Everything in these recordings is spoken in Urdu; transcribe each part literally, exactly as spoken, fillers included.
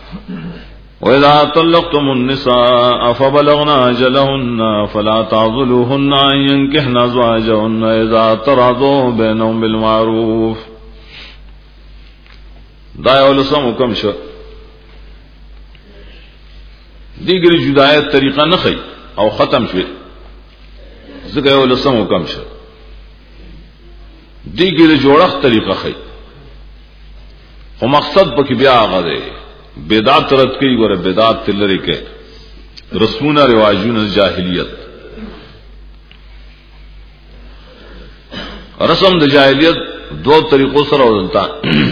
وَإِذَا طَلَّقْتُمُ النِّسَاءَ فَبَلَغْنَ أَجَلَهُنَّ فَلَا تَعْضُلُوهُنَّ أَن يَنكِحْنَ أَزْوَاجَهُنَّ إِذَا تَرَاضَوْا بَيْنَهُم بِالْمَعْرُوفِ. دا یو لسم حکم شو. دیگری جدایت طریقہ نه خي او ختم شوه. زګه یو لسم حکم شو. دیگری جوړخ طریقہ خي. او مقصد پکې بیا هغه دی. بدعت رد کوي ګوره بدعت تلری کې رسمونه رواجونه جاهلیت رسم د جاهلیت دو طریقو سره ولتا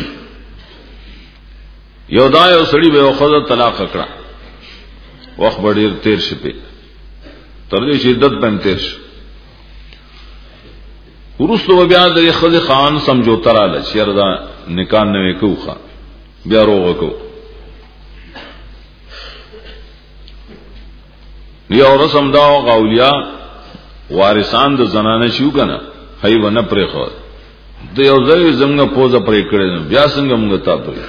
یو دا یو سړی به خو طلاق کړه وخت ډیر تیر شپه تر دې شدت باندې تیر شو ورسره بیا د خځه خان سمجھوتا را لچ یردا نکاح نه وکوخه بیا روغ کو یو رسم دا غاولیا وارثان د زنانه شو کنه هی ونه پرې خو د یو ځای زمغه پوزه پرې کړل بیا څنګه موږ تا پرې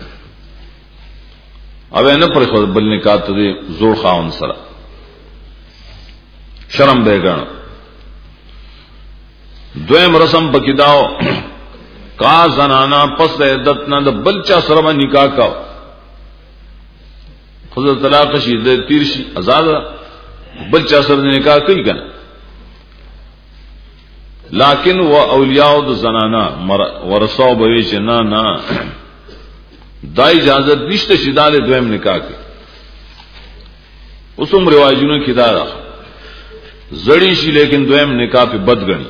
اوبه نه پرې خو بل نکاح ته زور خاون سره شرم بیگان دویم رسم پکې داو کا زنانا پس عدت نه د بل چا سره نکاح کا خود طلاق شي د تیر شي آزاد بل چا سره نکاح کوي کنه لیکن و اولیاء د زنانا ورثو به چې نه نه دا اجازه نشته چې داله دویم نکاح کوي اوسم رواجونو کې دا زړی شي لیکن دویم نکاح په بد غني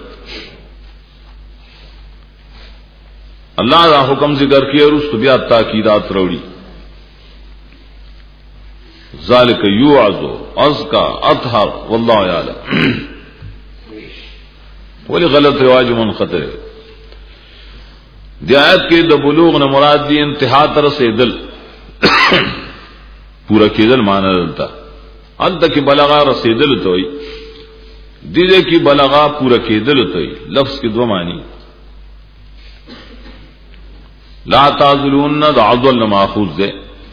الله دا حکم ذکر کړي او رست بیا تاکیدات وروړي ذالک یوعظ ازکا اطهر والله یعلم ولی غلط رواج منقطع دی آیت کې د بلوغ نه مراد دی انتها تر رسیدل پورا کېدل معنی دلته انت کې بلغا رسیدل ته وي دې کې بلغا پورا کېدل ته وي لفظ کې دوه معنی لا تعذلون د عذل ماخوذ ده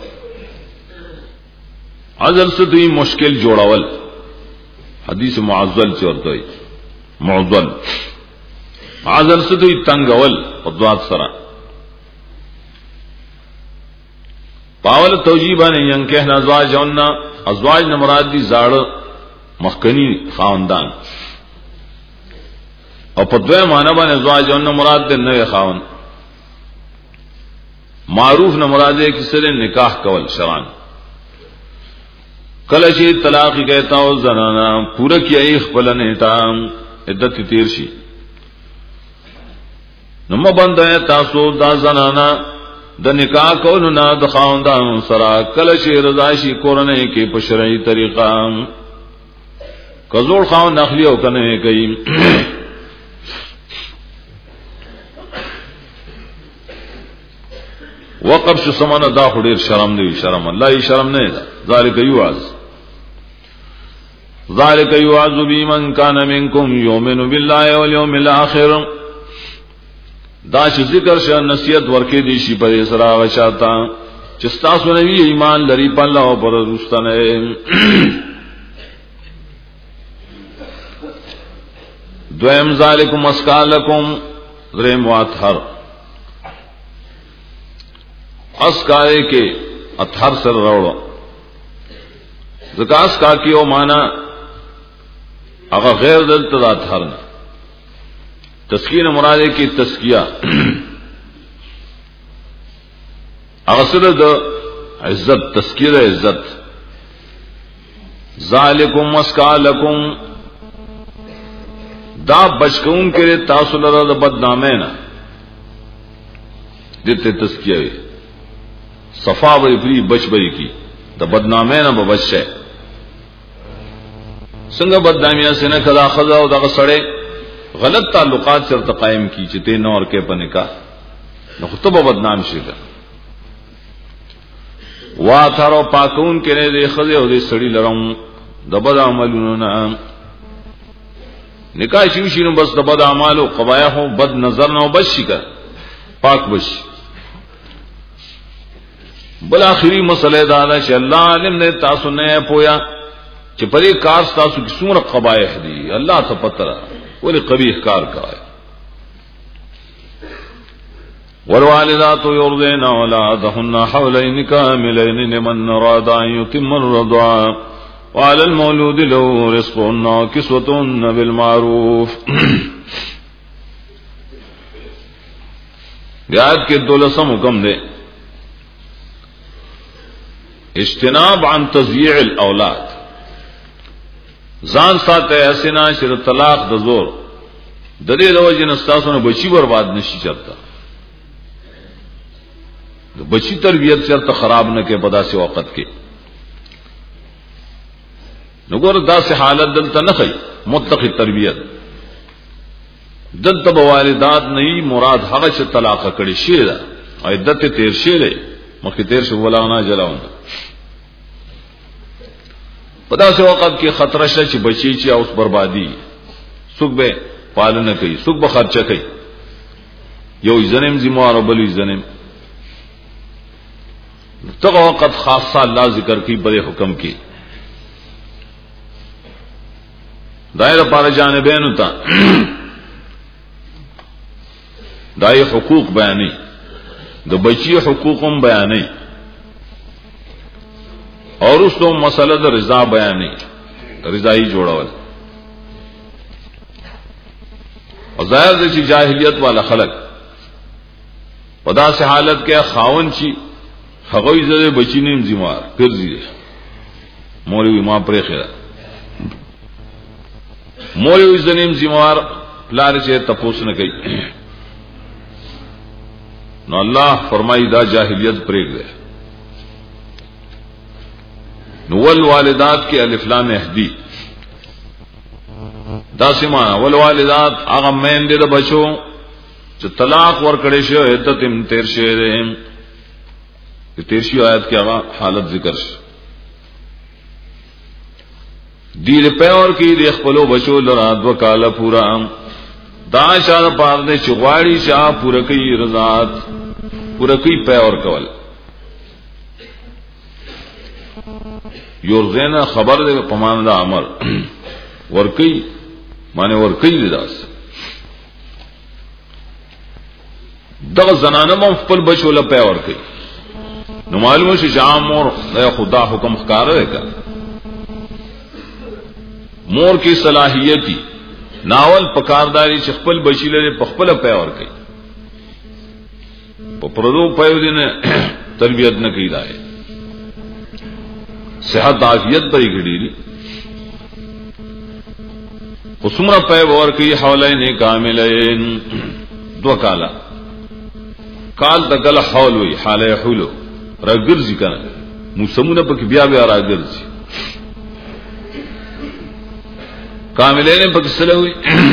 عذل سے دوی مشکل جوړاول حدیث معذل چورته وي معذل عذل سے دوی تنگول او دوات سره پاول توجیبان ینکه ازواجون ازواج نه مراد دي زاړه مخکنی خاوندان او په دوه معنی باندې ازواجون نه مراد ده نوې خاوند معروف نه مراد ده کسره نکاح کول شرعن کله چې طلاق کہتا او زنانا پورا کیای خپل نیتا عدت تیر شي نو مبنده تاسو دا زنانا د نکاح کول نه د خاوندان سره کله چې رضا شي کورنۍ کې په شرعي طریقه کزور خاوند اخلي او کنه کوي وقف شو سمانه دا خډیر شرم دی شرم الله ای شرم نه ده ذالک یعذ ذالک یعذ بمن کان منکم یؤمن بالله والیوم الاخر دا چې ذکر شه نصیحت ورکې دي شي په اسرا وشاتا چې تاسو نوی ایمان لري په الله او پر رستنه دویم ذالکم اسکالکم دریم واطهر اسکائے کے اطہر سر روڑو زکاس کا کیو مانا اگر غیر دل تدا اطہر نا تسکین مرادے کی تسکیہ اغسر دا عزت تسکیر عزت ذالکم اسکالکم دا بچکون کے تاثل رد بدنامے نا دیتے تسکیہ ہوئی صفا بری فری بچ بری کی دا بدنامه نه ببچه څنګه بدنامیا سينه خدا خدا او دغه سړی غلط تعلقات سره قائم کی چې ته نور کې پنه کا نو خطبه بدنام شي وا تھارو پاکون کې نه خزه او دې سړی لرم د بد عملونو نه نکاح شي شي نو بس د بد اعمالو قبایح او بد نظر نه بچ شي کا پاک بچ بل آخری مسئلہ دادا چې الله عالم نے تاسو نه پویا چې پرې کار تاسو کی څومره قبایح دي الله ته پته را ولې قبیح کار کوي. والوالدات يرضين أولادهن حولين كاملين لمن أراد أن يتم الرضاعة وعلى المولود له رزقهن وكسوتهن بالمعروف. آیات کے دولسم حکم دے اجتناب عن تضییع الاولاد. ځان ساته اسنا شر طلاق د زور د دې د وجه نستاسونه بچی برباد نشي چرته د بچی تربیت چرته خراب نه کې پدا سي وخت کې نګور داسې حالت دلته نه خي متقی تربیت دلته والدات نه مراد هغه چې طلاق کړي شي دا عدت تیر شي لري مخکې تیر شو ولا نه جلاون پدا سي وخت کې خطر شته چې بچی چې اوس بربادي څوک به پالنه کوي څوک به خرچه کوي یو ځنیم ذمہوار بل ځنیم تغه وخت خاصه الله ذکر کی بڑے حکم کی دائره پر جانبین ہوتا دای حقوق بیانې د بچی حقوقم بیانې اور اس تو مسله د رضا بیانې رضای جوړول او ظاهر دي چې جاهلیت والا خلق پدا سے حالت کې خاون شي هغه یې بچی نیم ذمہوار ګرځي مولوی ما پرې خره مولوی زنیم ذمہوار پلار چې تپوس نه کوي نو الله فرمایي دا جاهلیت پرېږده. نو والوالدات کې الف لام اهدی دا سیما والوالدات هغه مین دې د بچو چې طلاق ور کړي شو عدت هم تیر شي دې تیر شي آیات کې هغه حالت ذکر شي دې په اور کې د خپلو بچو لرا دو کاله پورا دا شاده پاره دې چغواړي شاه پوره کوي رضات پوره کوي په اور کول یورزینا خبر دے پمان دا امر ورکی معنی ورکی داس دغه زنانه مو خپل بچو له پي ورکی نو معلومه شي جام مور خدا حکم ښکار وکا مور کی صلاحیتی ناول پکارداری چې خپل بچی له خپل پي ورکی په پردو پيو دینه تربیت نه کیدای صحت عافیت بری گھڑی قسمرا پے ور کی حولین کاملین دو کالا کال تکل حول وی حال حولو را گرزی کنه موسمونه پک بیا بیا را گرزی کاملین پک سلوی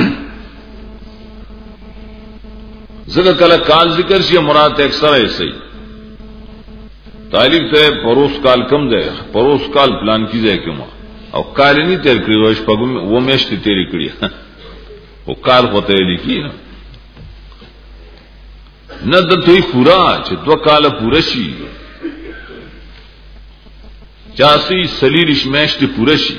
زګه کله کال ذکر شي مراد اکثر ایسے طالب ته پروس کال کم ده پروس کال پلان کیږي کومه او کال نه تیر کړی وښ پګم و میشت تیری کړی او کال ہوتے لیکي نه د توي پورا چې دو کال پوره شي چاسي سلیریش میشت پوره شي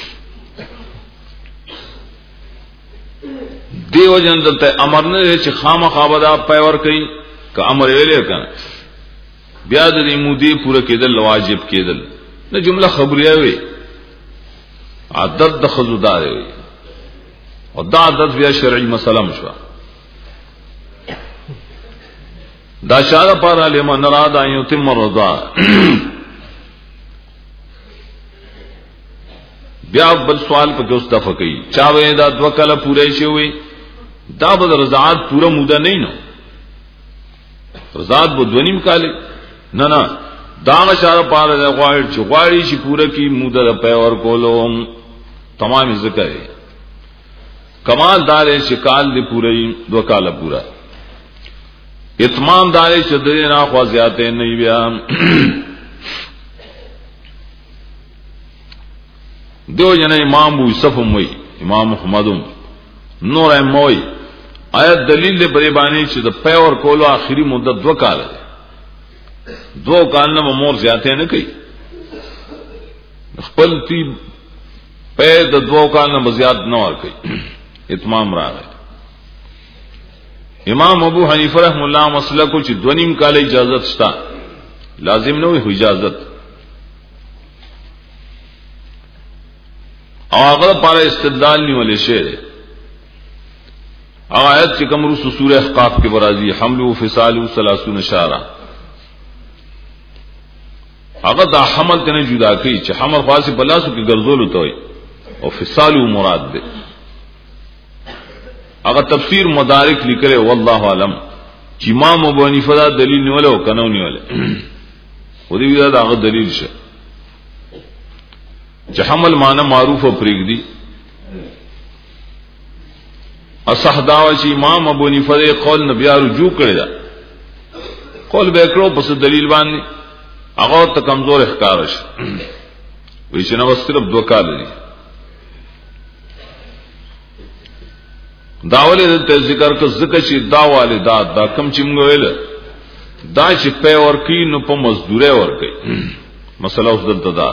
دیو جن دلته امر نه چې خامخابدا پېور کوي که امر ویلې کنه بیا د مودي پوره کېدل واجب کېدل نه جمله خبريه وي عادت د خزودار وي او دا عادت بیا شرعي مسله مشوا دا شاده پر لمن اراد ان يتم الرضاع بیا بل سوال په اوس دفه کوي چا وې دا دو کله پوره شي وي دا به رضاعت پوره موده نه نو رضاعت به دونیم کاله نه نه دا غشاره پاره د غواړي چې غواړي چې پوره کی موده په اور کولو تمام ذکر کمال دار چې کال دی پوره دو کال پورا اتمام دار چې د نه خوا زیاته نه بیا دیو جن امام ابو یوسف موي امام محمدم نور موي آیت دلیل دې پرې باندې چې د په اور کولو اخري مدت دو کال ده دو کال نه مور زیاته نه کوي خپل تی په د دو کال نه زیات نه ور کوي اتمام راغی امام ابو حنیفه رحم الله مسلکو چې دونیم کال اجازه شتا لازم نه وي اجازه او هغه پر استدلال نیولې شه هغه آیت چې کوم رسو سوره احقاف کې برازي حمل او فصال او ثلاثون شارع هغه دا حمل کنه جدا کوي چې حمل خاصه بلاسو کې ګرځول وته وي او فصال مراد ده هغه تفسیر مدارک لیکره والله علم چې امام ابو حنیفه دا دلیل نیولو کنه نیولې و دې دا هغه دلیل شه چې حمل معنی معروف او پرېګ دي اصح داوا چې امام ابو حنیفه قول نبی رجوع کړی دا قول به کړو پس دلیل باندې هغه ته کمزور احکار شي وې چې نو صرف دوه کال دي داولې ته ذکر کو ذکر چې دا والدات دا کم چې موږ ویل دا چې په ورکی نو په مزدوره ورکی مسله اوس دلته دا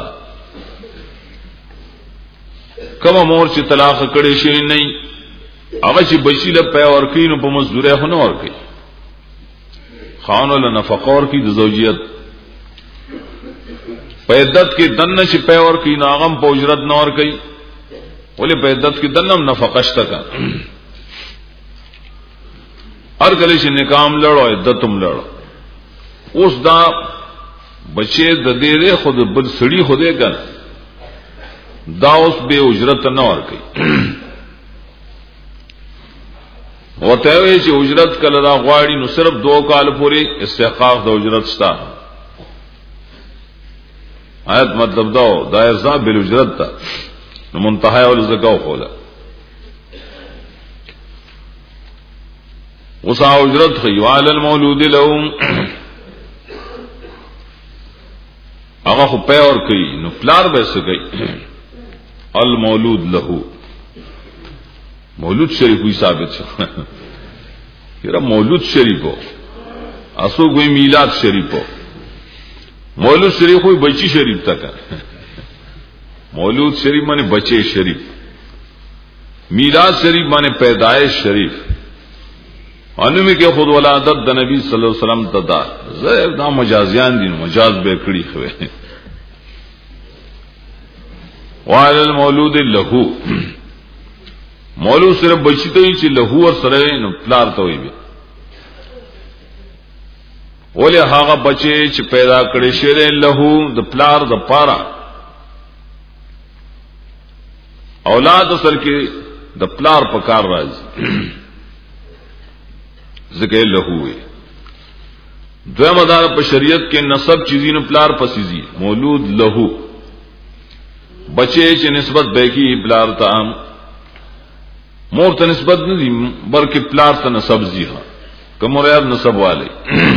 کوم مور چې طلاق کړي شي نه هغه چې بچی له په ورکی نو په مزدوره هونه ورکی خان له نفقه ورکی د زوجیت په عدت کې دنه چې په ورکی ناغم په اجرت نه ورکی ولې په عدت کې دنم نفقه شته کا هر کله چې نکام لړو عدتم لړو اوس دا بچي د دې خود بل سړي خوده کړ دا اوس به اجرت نه ورکي وته وی چې اجرت کله دا غواړي نو صرف دو کال پورې استحقاق د اجرت شتا آیت مطلب دا دا ارزا بل اجرت تا نو منتهای ول زکاو خوله وسا اجرت خیوال المولود لهم هغه خو په اور کوي نو پلار به څه کوي المولود له مولود شریف وی ثابت شو یره مولود شریفو اسو کوئی میلاد شریفو مولود شریف کوئی بچی شریف تک مولود شریف معنی بچے شریف میلاد شریف معنی پیدائش شریف انو میں کہ خود ولادت د نبی صلی الله علیه وسلم تدا زہر دا مجازیان دین مجاز به کړی خوي وعلى المولود له مولود صرف بچی ته چې له ور سره نو پلار ته وي ولې هغه بچي چې پیدا کړي شه له د پلار د پاره اولاد سره کې د پلار په کار راځي ذکر لهوی دویم ادار په شریعت کې نسب چیزینو پلار پسیزی مولود لهو بچے چې نسبت به کی پلار ته مور ته نسبت نه دي بلکې پلار ته نسب زی ها کوم ریاض نسب والے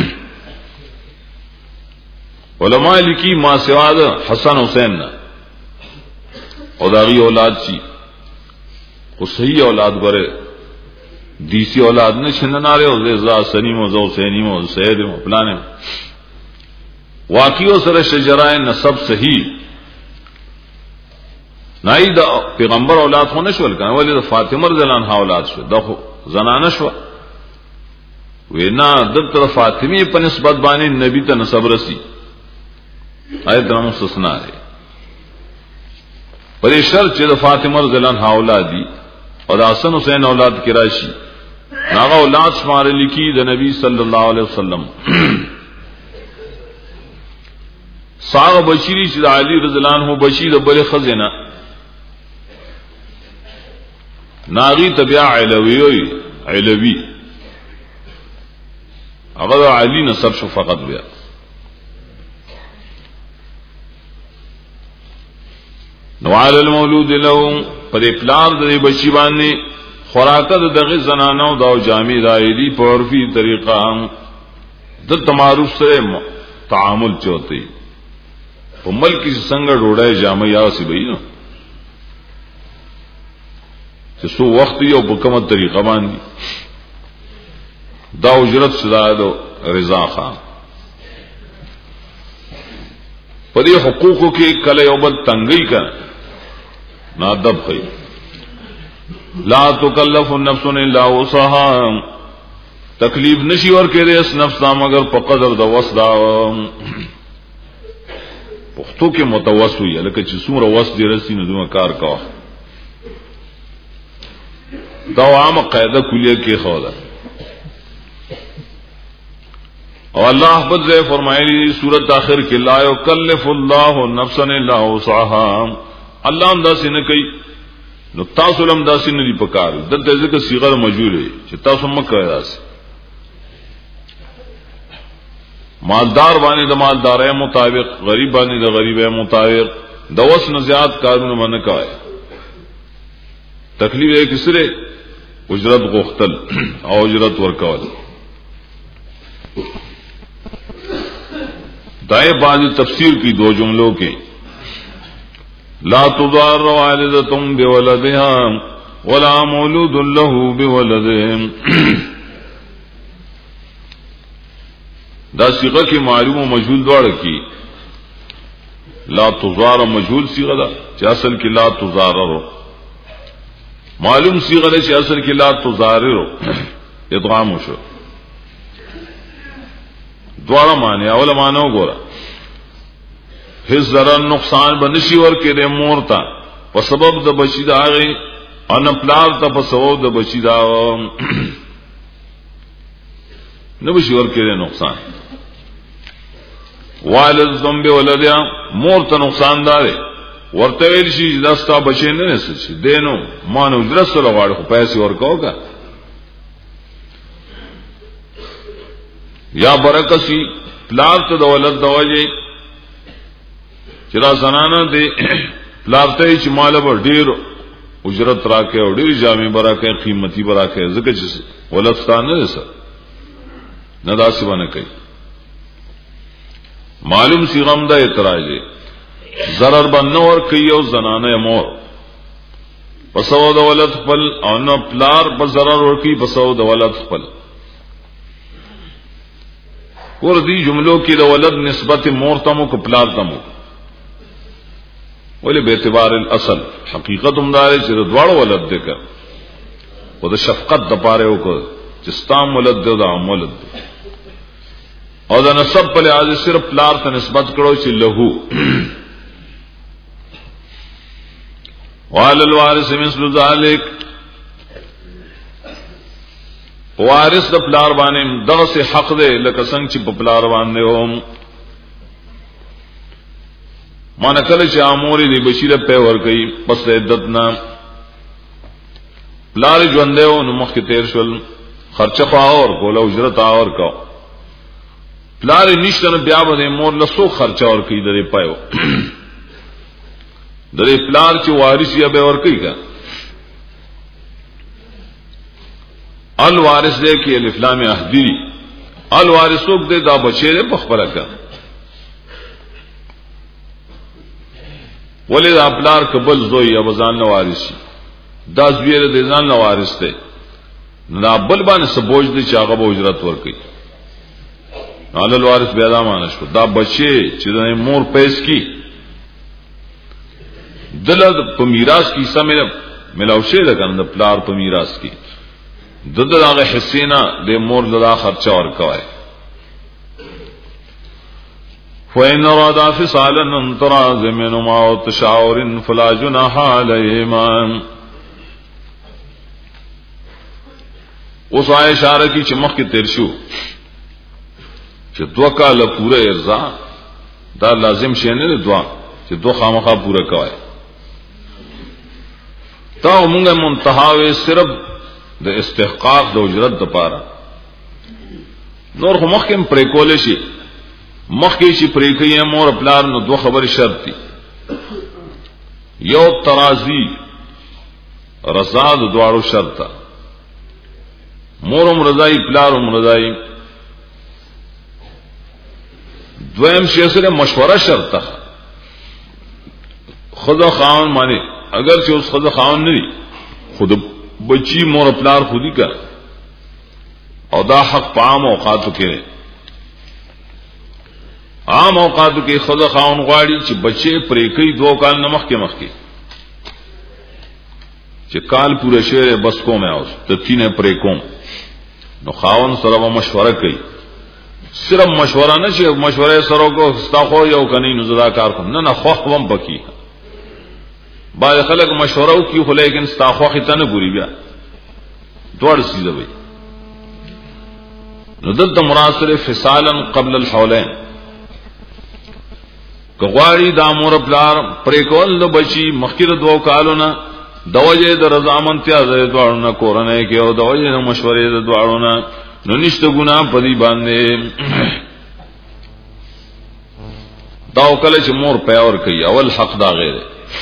علماء لیکي ما سوا د حسن حسین نه او داغي اولاد شي او صحیح اولاد غره دیسی اولاد نه شنناره او رضا سنیم او زو سینیم او سید او پلان واقعو سره شجرای نسب صحیح نای دا پیغمبر اولاد خو نشول کنه ولی د فاطمه رضی الله عنها اولاد شو د زنانه شو وینا د فاطمه په نسبت باندې نبی ته نسب رسی آیت د مستثنا ده پرې شرط چې د فاطمه رضی الله عنها اولاد دي او د حسن حسین اولاد کې راشي هغه اولاد شمار لیکي د نبی صلی الله علیه وسلم صاحب بشری چې علی رضی الله عنه بشیر بل خزینه ناغي تبع علوی وی علوی هغه علی نسب شو فقط بیا نو علی المولود له پر پلار د بچی باندې خوراکه دغه زنانو دا جامع دایلی په عرفي طریقه د تمارف سره تعامل چوتي په ملک څنګه ډوډۍ جامع یا سی وي نو چې سو وخت یو په کومه طریقه باندې دا اجرت صدا دو رضا خان پدې حقوقو کې کله یو بل تنګي کړه نه ادب خي لا تکلف النفس الا وسعها تکلیف نشي ورکړي اس نفس دا مگر په قدر د وس دا پښتو کې متوسوي لکه چې څومره وس دې رسي نو دوه کار کا دا عامه قاعده کلیه کې خو ده اور اللہ بد سے فرمائے سورت آخر کی لا یکلف اللہ نفسا الا وسعها اللہ انداز نہ کئی نو تاسو لم داس نه دی پکار دته ځکه صيغه مجهول ہے چې تاسو مکه راس مالدار باندې د مالدارۍ مطابق غریب باندې د غریبۍ مطابق د وس نه زیات کارونه باندې کوي تکلیف یې کسره اجرت غختل او اجرت ورکول دائیں بعض تفسیر کی دو جملوں کے لا تضار والدتم بولدها ولا مولود له بولده دا صيغه کی معلوم و مجهول دوڑ کی لا تضار مجهول صيغه دا چې اصل کې لا تضارر معلوم صيغه دا چې اصل کې لا تضارر ادغام شو دوارا معنی اولا معنی وګوره هیڅ ضرر نقصان بنشي ورکې د مورتا په سبب د بچی دا غي ان پلار ته په سبب د بچی دا نو بشي ورکې د نقصان والد ذنب ولدیا مورته نقصان دار ورته ویل شي داستا بچی نه نسي دینو مانو درسره واړو پیسې ورکوګه یا برکسی پلار ته د ولد دوجه چې را زنانه دی پلار ته چې مال به ډیر اجرت راکې او ډیر جامې براکې قیمتي براکې ځکه چې ولد ستانه ده سر نه داسې باندې کوي معلوم سی غم دا اعتراض دی ضرر باندې ور کوي او زنانه مور پسو د ولد خپل او نو پلار په ضرر ور کوي پسو د ولد خپل ور دي جملو کې د ولد نسبت مورتمو کو پلار تمو ولې به اعتبار الاصل حقیقت هم دار چې د دواړو ولد دې کړ او د شفقت د پاره وکړ چې ستام ولد دې د ولد او د نسب په لحاظ صرف پلار ته نسبت کړو چې لهو وعلى الوارث مثل ذلك وارث د پلار باندې دغه سه حق دی لکه څنګه چې په پلار باندې هم مانا کله چې امور دی بشیره په ور کوي پس عدت نا پلار ژوندې او نو مخ کې تیر شول خرچه خوا اور کوله اجرت اور کا پلار نشته بیا به مور له سو خرچه اور کوي درې پایو درې پلار چې وارث یې به ور کوي کا الوارث دې کې الف لام احدی الوارثوک دې دا بچی په خبره کا ولې دا پلار قبل زوی یا بزان نه وارث دا زویره دې ځان نه وارث دی نه بل باندې سبوج دې چې هغه به اجرت ور کوي نال الوارث بیا دا معنی شو دا بچی چې د مور پیس کی دلته په میراث کې سمې ملاوشه ده کنه د پلار په میراث کې دغه هغه حسینا د مور لدا خرچه ور کوي فإن رضا فصالا انتراز منهما وتشاور فلا جناح عليهما اوس آیه اشاره کی چې مخ کې تیر شو چې دوه کاله پوره ارزا دا لازم شي نه دوا چې دوه خامخا پوره کوي تا موږ منتها صرف د استحقاق د اجرت د پاره نور خو مخ کې پرې کول شي مخ کې شي پرې کوي مور پلار نو دوه خبر شرط دي یو ترازی رضا د دوارو شرط مورم رضای پلارم رضای دویم شی سره مشوره شرط ده خدا خاون معنی اگر چې اوس خدا خاون نه خود بچی مور پلار خودی کا او دا حق پام اوقاتو کې عام اوقاتو کې خزه خاون غواړي چې بچي پرې کوي دوه کال نمخ کې مخ کې چې کال پوره شوه بس کومه اوس ته تینه پرې کوم نو خاون سره مشوره کوي صرف مشوره نه چې مشوره سره کو استاخو یو کني نو زدا کار کوم نه نه خو هم پکی بعض خلک مشوره کوي خو لیکن استاخو خته نه ګوري بیا دوړ سیده وي نو دته مراسل فصالا قبل الحولين کغواړي د امور بلار پرې کول د بچي مخکره دوه کالونه دوجه د رضامندتیا د دوړو کورنه کې او دوجه د مشورې د دوړو نو نشته ګناه پدی باندې دا کله چې مور پیاور کوي اول حق دا غیر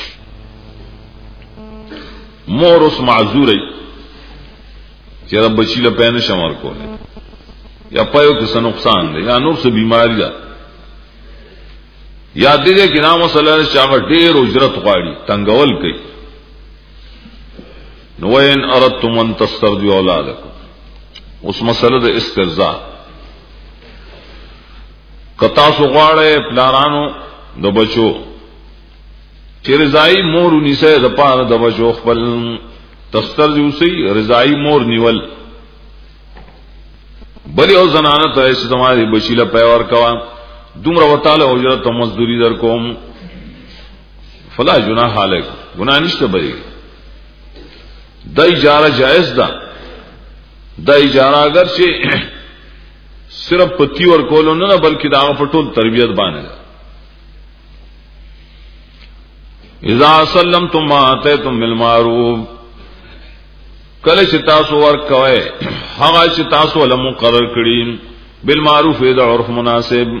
مور اوس معذورې چې رب بچی له پېنه شمار کوله یا پایو کې څه نقصان دی یا نور څه بیماری ده یا دې کې نام صلی الله علیه وسلم ډېر اجرت غواړي تنگول کوي نو وین اردتم ان تسترضوا اولادکم اوس مسله د استرضاء کتا سو غواړي پلارانو د بچو چې رضای مور ونیسه د پاره د بچو خپل تسترضوا سي رضای مور نیول بلی او زنانه ته استعمالي بچیله پیور کوا دومره وتعالى اجرت او مزدوری در کوم فلا جناح علیک گناہ نشته بری د اجاره جائز ده د اجاره اگر چې صرف پتی ور کولو نه بلکې دا په ټول تربیت باندې اذا سلمتم ما اتيتم بالمعروف کله چې تاسو ورکوي هغه چې تاسو له مقرر کړی بالمعروف اذا عرف مناسب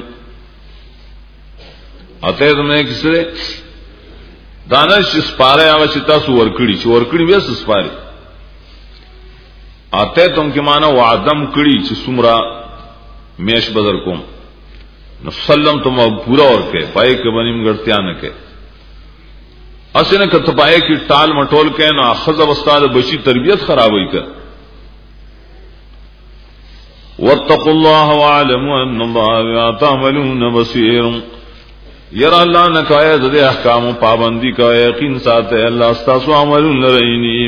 اته دمه کیسه دانش سپاره هغه چې تاسو ورکړي چې ورکړي وې سپاره اته تم کې معنا وعدم کړي چې سمرا میش بدر کوم نو سلم تم پورا ورکه پای کې بنیم ګټیا نه کې اسنه کته پای کې ټال مټول کې نو اخذ واستاد بچی تربیت خرابوي کا واتقوا الله واعلموا ان الله بما تعملون بصير ير الله نه کوي د احکام پابندي کوي یقین ساته الله تاسو عملون لريني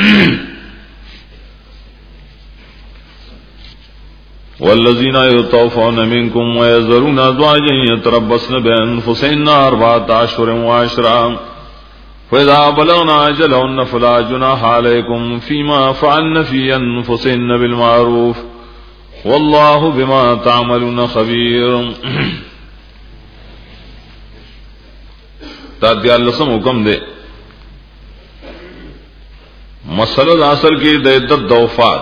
والذين يتوفون منكم ويذرون ازواجا يتربصن بانفسهن اربعة اشهر وعشرا فإذا بلغنا أجلهن فلا جناح عليكم فيما فعلن في أنفسهن بالمعروف والله بما تعملون خبير. تا دیالسم حکم دے مسئلہ اصل کی د عدت د وفات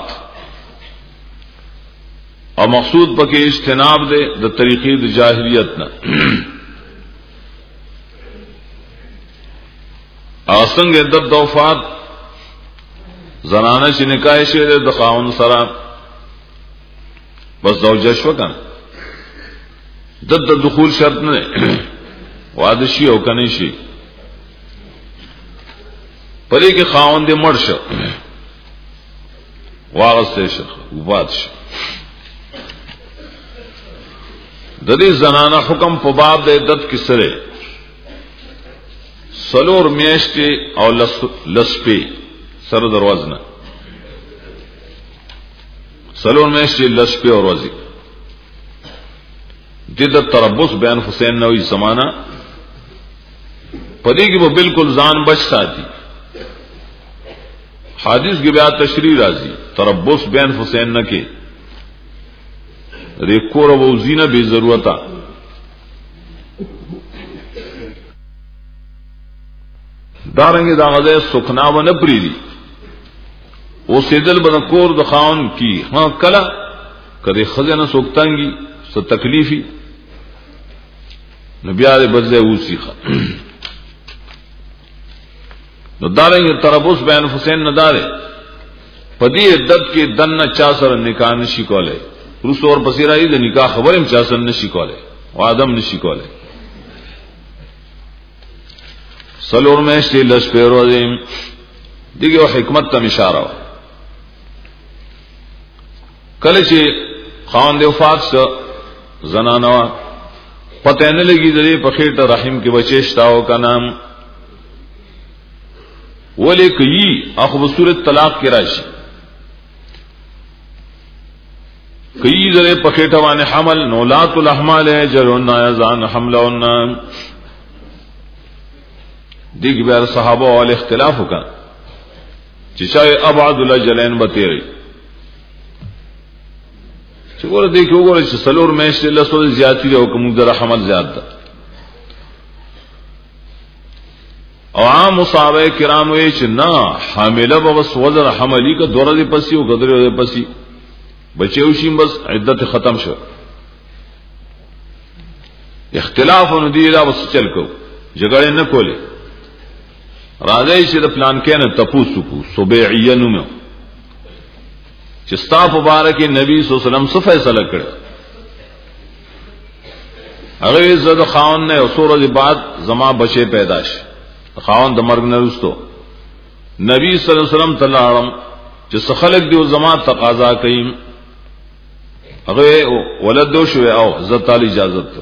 اور مقصود پکې اجتناب دے د طریقې د جاہلیت نه اصل عدت د وفات زنانه چې نکاح شوه د خاوند سره بس زوجه شو کنه د دخول شرط نه واده شي او کني شي پرې کې خاوند دې مړ شو واغسته شو وبات شو د دې زنانه حکم په باب د عدت کې سره سلور میاشتې او لسپې سره دروازه سلور میاشتې لسپې او ورځې د دې تربص بیان حسین نوې زمانہ پدې کې به بالکل ځان بچ ساتي حدیث کې بیا تشریح راځي تربص بیان حسین نه کې ریکور او زینه به ضرورت دارنګه دا غزه سکنا و نه پریدي او سیدل بن کور د خاون کی ها کلا کدی خزانه سوکتانګي څه تکلیفي نبی عليه بدله وسیخه نو دارنګه تربص بیان حسین نه داره پدی عدت کې دنه چا سره نکاح نشي کوله روس اور بصیرای د نکاح خبرم چا سره نشي کوله او ادم نشي کوله سلور میں شتی لش پیرو دیم دیگه و حکمت تا اشاره کله چې خاوند وفات شو زنانه پتہ نه لګي دې په خېټه رحم کې بچیشتاو کنام ولې کوي اخو بصورت طلاق کې راشي کوي دې په خېټه باندې حمل نولات الاحمال جرون یزان حملون دیګ بیا صحابه او اختلاف وکړ چې شای ابعد الاجلین بتیری چې ګوره دې کې وګوره چې سلور مېشت له سو زیاتی او کوم در حمل زیات ده او عام صحابه کرام وی چې نه حامله به بس وزر حملی کا دوره دې پسی او غدره دې پسی بچیو شي بس عدت ختم شو اختلاف نو دی را بس چل کو جګړه نه کوله راځي چې د پلان کې نه تپوسو کو سبيعيه نو چې ستا مبارک نبی صلی الله علیه وسلم څه فیصله کړ هغه زده خاون نه اصول بعد زما بچي پیدا شي خاون د مرګ نه وروسته نبی صلی الله علیه وسلم تعالی چې خلق دی زما تقاضا کوي هغه ولد شو او عزت تعالی اجازه ته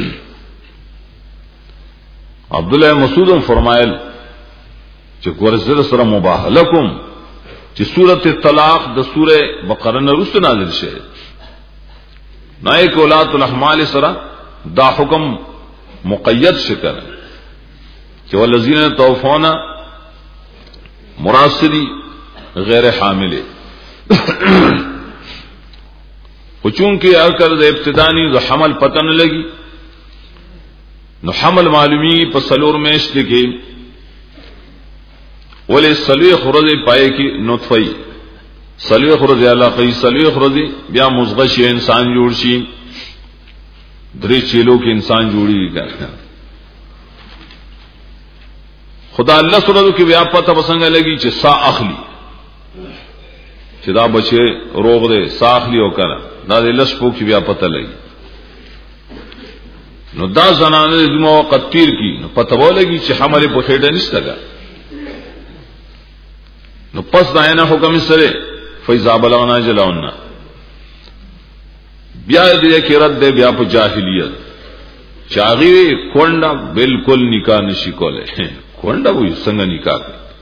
عبد الله مسعود فرمایل چې ګورزره سره مباح لكم چې سورته طلاق د سوره بقره نه رسو نازل شوه نای کولات الاحمال سره دا حکم مقید شکر چې ولذین توفون مراسلی غیر حامله او چونکه اکر د ابتدانی د حمل پتن لګي نو حمل معلومی په سلور میشت کې ولې سلوی خرزه پای کې نطفه سلوی خرزه علاقه سلوی خرزه بیا مزغه شي انسان جوړ شي درې چیلو کې انسان جوړي کړه خدا الله سره کې بیا پته وسنګ لګي چې سا اخلي چې دا بچي روغ دے سا اخلي او کړه دا د لس پوک بیا پته لګي نو دا زنانه د موقت تیر کی نو پته ولګي چې حمل په خېډه نشته نو پس داینا حکم سره فیضا بلغنا جلاونا بیا دې کې رد دے بیا په جاهلیت چاغي کونډه بالکل نکاح نشي کوله کونډه وي څنګه نکاح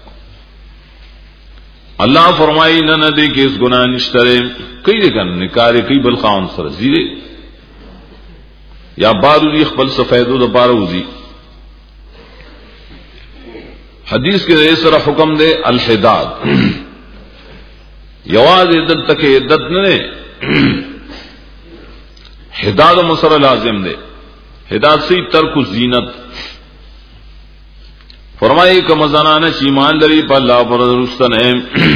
الله فرمایي نه نه دې کې اس ګناه نشته کوي دې کنه نکاح کوي بل خاون سره زیره یا بارو دې خپل سفیدو د بارو دي حدیث کے سره حکم دے الحداد یواز عدت تک عدت نے حداد مسر لازم دے حداد سی ترک زینت فرمائی کہ مزانانہ چیمان لری پا اللہ پر رستن ہے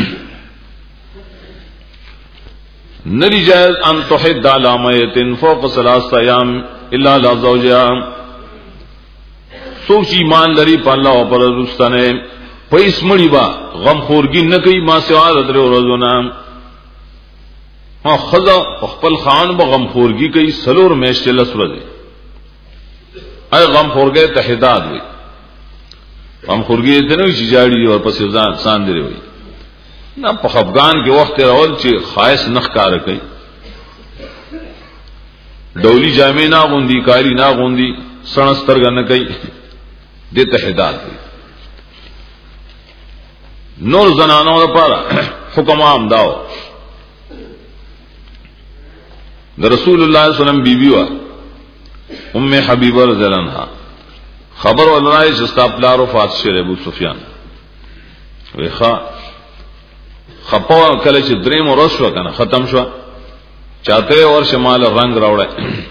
نری جائز ان تحد علامیت فوق ثلاث ایام الا لا زوجہ سوچ ایمان لري په الله او پر رستنه پیس مړی با غم خورګي نه کوي ما سوا درو ورځونه ها خدا خپل خان به غم خورګي کوي سلور میشته لسره اي غم خورګي ته حداد وي غم خورګي ته نه چې جاړي او پسې ځان سان دی وي نه په افغان کې وخت راول چې خاص نخ کار کوي ډولی جامې نه غوندي کاری نه غوندي سنسترګ نه کوي دیتا حداد دی نور زنانوں لپاره حکم عام داو در رسول الله صلی الله علیه وسلم بیبی وا ام حبیبه رضی الله عنها خبر ولای چې استاپلار وفات شوه ابو سفیان ویخا خپو کله چې دریم ورځ شو کنه ختم شو چاته اور شمال رنگ راوړل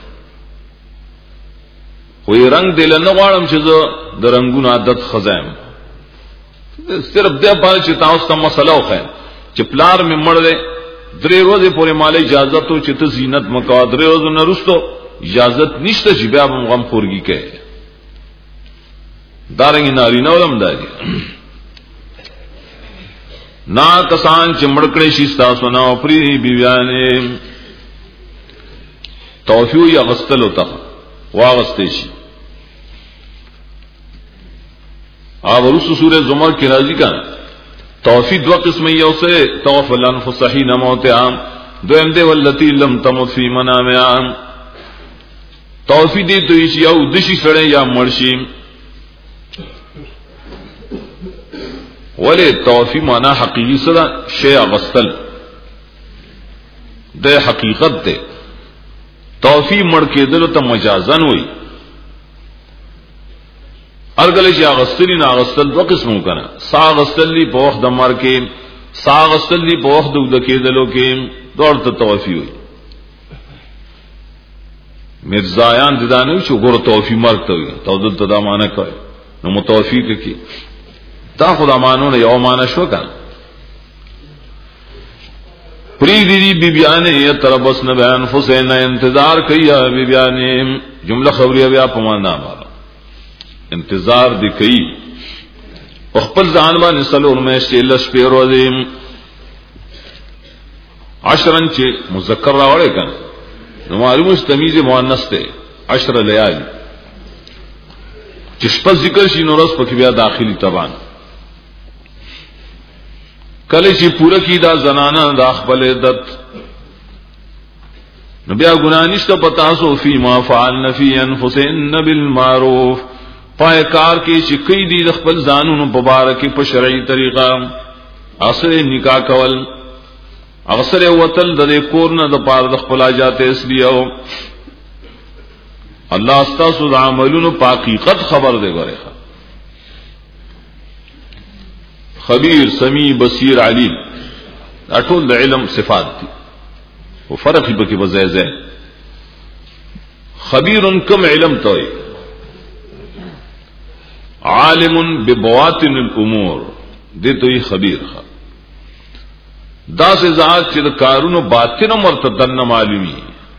وی رنگ دل نه غواړم چې زه د رنگونو عادت خزایم صرف دې په چې تاسو ته مسله وخه چې پلار می مړ دې درې ورځې پورې مال اجازه ته چې ته زینت مکو درې ورځې نه رسټو اجازه نشته چې بیا هم غم خورګي کوي دارنګ ناری نه ولم دادي نا کسان چې مړ کړي شي تاسو نه او پری بیانې توفیو یا غسل وتا واغسته شي اب رسو سورہ زمر کی راضی کا توفی دو قسم یو سے توف الانفس حين موتها دویم دے والتی لم تمت فی منامها توفی دی تو یا ودشي سره یا مرشي ولی توفی معنا حقیقی سره شی غسل د حقیقت ده توفی مړ کېدل ته مجازن وي ارګل چې غسل نه غسل دوه قسمو کنه سا غسل لی په وخت د مر کې سا غسل لی په وخت د کېدلو کې دوړ ته توفی وي مرزایان ددانو چې ګور توفی مرګ ته وي تو دلته دا معنا کوي نو متوفی کې تا خدا مانو نه یو معنا شو کنه پری دی بی بیانې تربس نه بیان حسین انتظار کیا بی بیانې جمله خبریه بیا په معنا مالا انتظار دی کوي خپل ځان باندې سلور مې شلش پیرو دي عشرن چې مذکر راوړی کنه نو معلومه تمیز مؤنث ته عشر لیال چې شپه ذکر شي نو رس پکې بیا داخلي تبان کله چې پوره کی دا زنانه دا خپل عدت نو بیا ګناه نشته پتا سو فی ما فعلن فی انفسهن بالمعروف پای کار کې چې کوي دي خپل ځانونو مبارک په شرعي طریقه اصل نکاح کول اغسر وتل د کور نه د پاره د خپل حاجات اسلیو الله استاسو د عملونو په حقیقت خبر دی غره خبیر سمیع بصیر علیم اټول د علم صفات دي او فرق به کې وزایزه خبیر کم علم توي عالم ببواطن الامور دې توي خبیر خ دا سے ذات چې د کارونو باطن مرتدن معلومي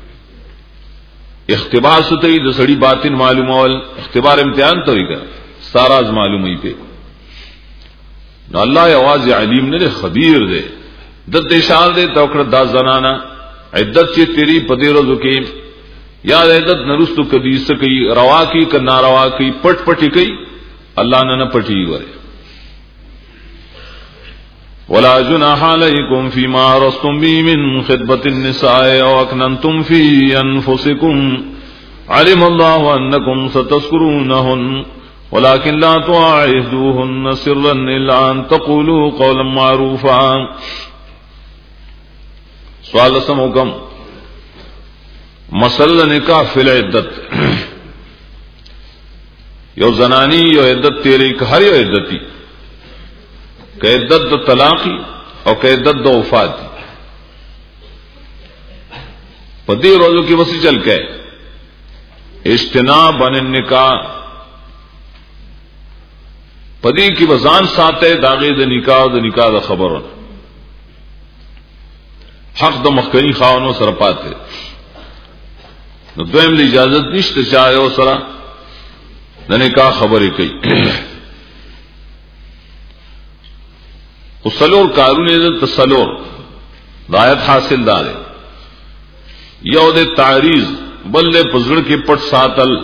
اختبار ستې د سړي باطن معلومول اختبار امتحان ته ویګا سارا از معلومي په نو الله یواز علیم نه خبیر دی د دې شان دې توکړه دا زنانا عدت چې تیری پدې روزو کې یا عدت نرستو کدي سکی روا کی ک ناروا کی پټ پټی کی الله نه نه پټی وره ولا جناح علیکم فيما عرضتم به من خطبة النساء او اكننتم في انفسكم علم الله انكم ستذكرونهن ولكن لا تواعدوهن سرا الا ان تقولوا قولا معروفا سوال سموکم مسل نکاح فی العدت یو زنانی یو عدت تیری که هر یو عدتی که عدت د طلاقی او که عدت د وفات پدی روزو کی وسی چل کے اجتناب عن النکاح پدی کی وزان ساته داغه د نکاح او د نکاح د خبرونه حق د مخکنی خاونو سره پاتې نو دویم له اجازه نشته چې یو سره د نکاح خبرې کوي وسلور کارونه د تسلور دایت حاصل دار یو د تعریض بل له پزړ کې پټ ساتل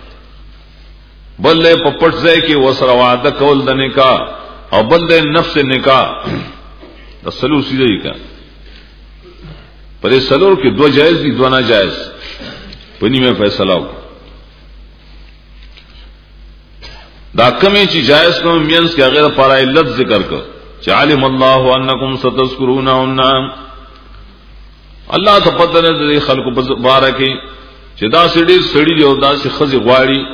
بل له پپټ ځای کې وسره وعده کول د نکاح او بل د نفس نکاح د سلو سیدی کا پر سلور کې دو جائز دي دو ناجائز پنی میں فیصلہ ہو دا کمی چی جائز کوم مینس کې غیر پر علت ذکر کړ چې علم الله انکم ستذکرونهن الله ته پته نه دي خلق بارکه چې دا سړي سړي دی او دا سي خزي غواړي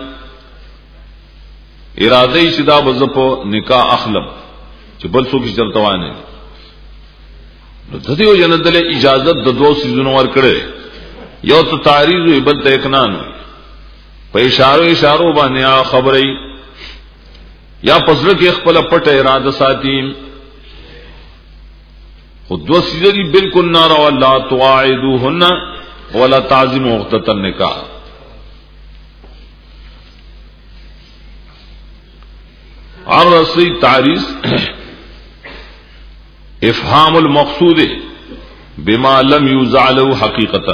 اراده یې صدا بزپو نکاح اخلم چې بل څوک چلته وانه نو د دې جنت له اجازه د دوه سيزونو ور کړې یو ته تعریض وي بل ته اکنان په اشارو اشارو باندې خبرې یا پسره کې خپل پټه اراده ساتي خود دو سيزري بالکل نار ولا تواعدوهن ولا تعظموا وقت النکاح عرصی تعریض افهام المقصود بما لم يوزع له حقیقتا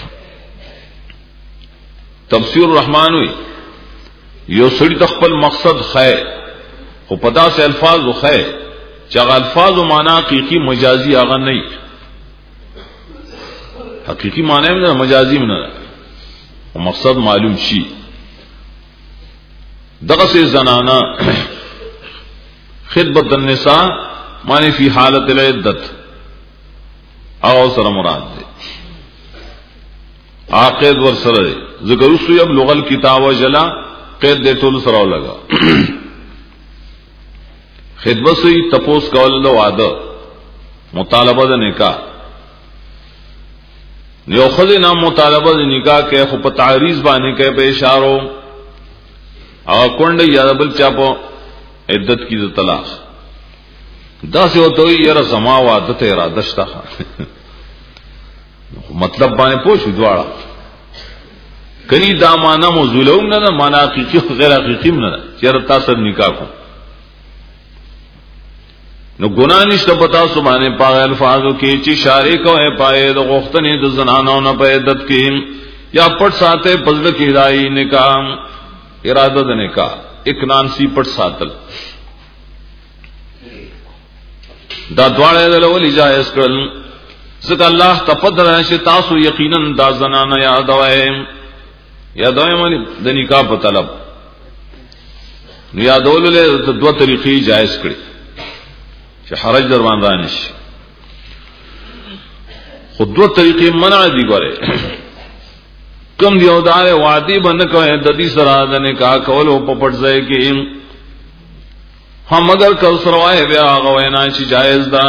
تفسیر الرحمن وی یو سړی تخپل مقصد خیر خو پدا سے الفاظ خیر چې هغه الفاظ او معنا حقيقي مجازي هغه نه حقيقي معنی نه مجازي نه مقصد معلوم شي دغه سے زنانا خطبۃ النساء معنی فی حالت العدت او سره مراد ده عقد ور سره ذکر وسو یبلغ الکتاب وجلا قید دې ټول سره لگا خطبه سي تپوس کول د واده مطالبه د نکاح یو خدای نام مطالبه د نکاح کې خو په تعریض باندې کې په اشارو او کونډ یا بل چا په عدت کې د طلاق دا څه وته یې را سما واده ته اراده شته مطلب باندې پوښ دواړه کني دا معنا موضوعوم نه معنا حقيقي غیر حقيقي نه چیرې تاسو نکاح کو نو ګناه نشته پتا سبحانه پاک الفاظو کې چې شارع کوه پای د غختنې د زنانو نه په عدت کې یا پټ ساته پزړه کې راي نکاح اراده د نکاح اکنان سی پټ ساتل دا دواړه د لول جایز کړل ځکه الله تقدر شي تاسو یقینا دا زنانه یاد وای یاد وای معنی د نکاح په طلب نو یادول له دوه طریقې جایز کړي چې حرج در باندې نشي خود دوه طریقې منع دي ګوره کم دیو دار وادي بند کوي د دې سره د نکاح کول او په پټ ځای کې هم اگر کل سروای بیا غوینا چې جایز ده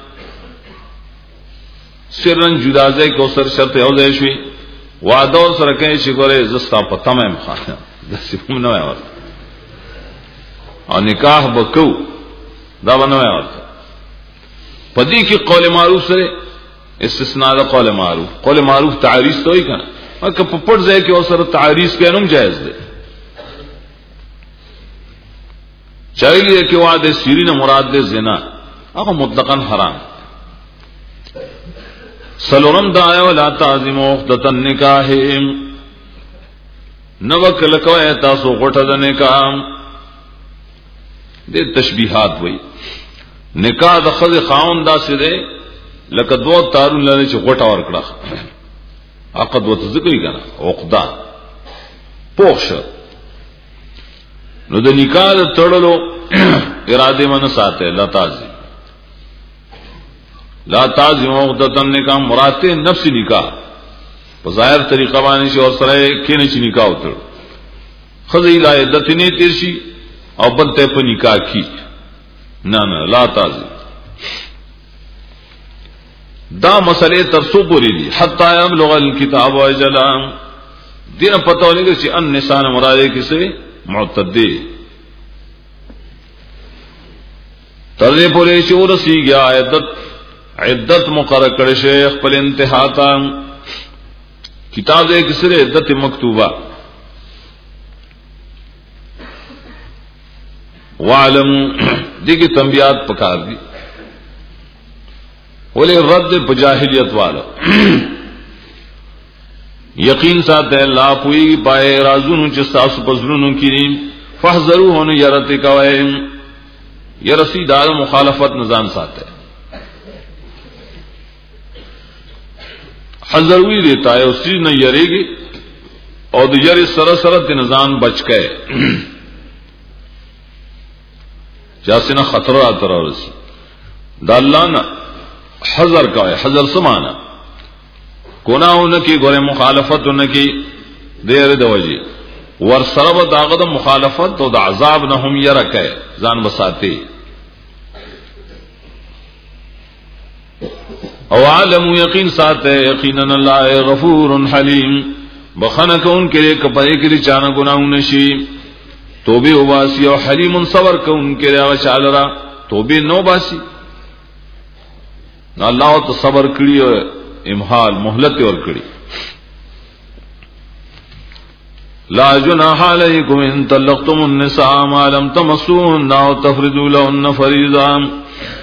سرن جدا ځای کو سر شرط یو ځای شي وعده سره کوي چې ګوره زستا په تمام خاطر د سیمه نه وایي او نکاح وکاو دا ونه وایي پدې کې قول معروف سره استثناء ده قول معروف قول معروف تعریض توي کنه که په پټ ځای کې اوسره تعریض کینوم جایز ده چایلیه کې وعده سیرین مراد ده زنا هغه مطلقاً حرام سلورم دایا ولا تعظیم عقدۃ النکاح نو کله کوه تاسو غټه ده نکاح دې تشبیہات وای نکاح د خځه خاوند داسې ده لکه دوه تارون لري چې غټه ور کړه عقد وته ذکر کړه عقده پوښ نو د نکاح تړلو اراده من ساته لا تعظیم لا تعظیم عقدۃ النکاح مراد نفس نکاح په ظاهر طریقه باندې شو سره کینې چې نکاح وتر خځه لا عدت نه تیر شي او بل ته په نکاح کی نه نه لا تعظیم دا مسئلے ترسو پوری دی حتی یبلغ الکتاب اجلا دین پتہ ولګي چې ان نسان مراد کسے معتدی ترې پوری چې ورسیږي عدت عدت مقرر کړي شیخ په انتها تا کتاب دې کسے عدت مکتوبہ وعلم دیگه تنبیات پکار دی ولی رد بجاہلیت والا یقین ساتھ اللہ پوئی پائے رازونو چستاسو پزرونو کی فحضرو ہونو یرتی کوئے یرسی دار مخالفت نظام ساتھ ہے حضروی دیتا ہے اس چیز نہ یرے گی اور دو یر سرسرت نظام بچ گئے جاسے نہ خطرہ آتا رہا رسی دا اللہ نا حضر کا ہے حضر سمانا گناہ انکی گورے مخالفت انکی دیر دوجی ورسرب داغد مخالفت تو دا عذاب نہم یرکے زان بساتے او عالم یقین ساتے یقیناً اللہ غفور حلیم بخنک ان کے لئے کپائے کے لئے چانا گناہ نشی توبه وباسي او حلیم صبر کوم کړي او چالرا توبه نو باسي نو الله ته صبر کړی او امحال مهلت ور کړی لا جناح علیکم ان طلقتم النساء ما لم تمسوهن او تفرضوا لهن فريضا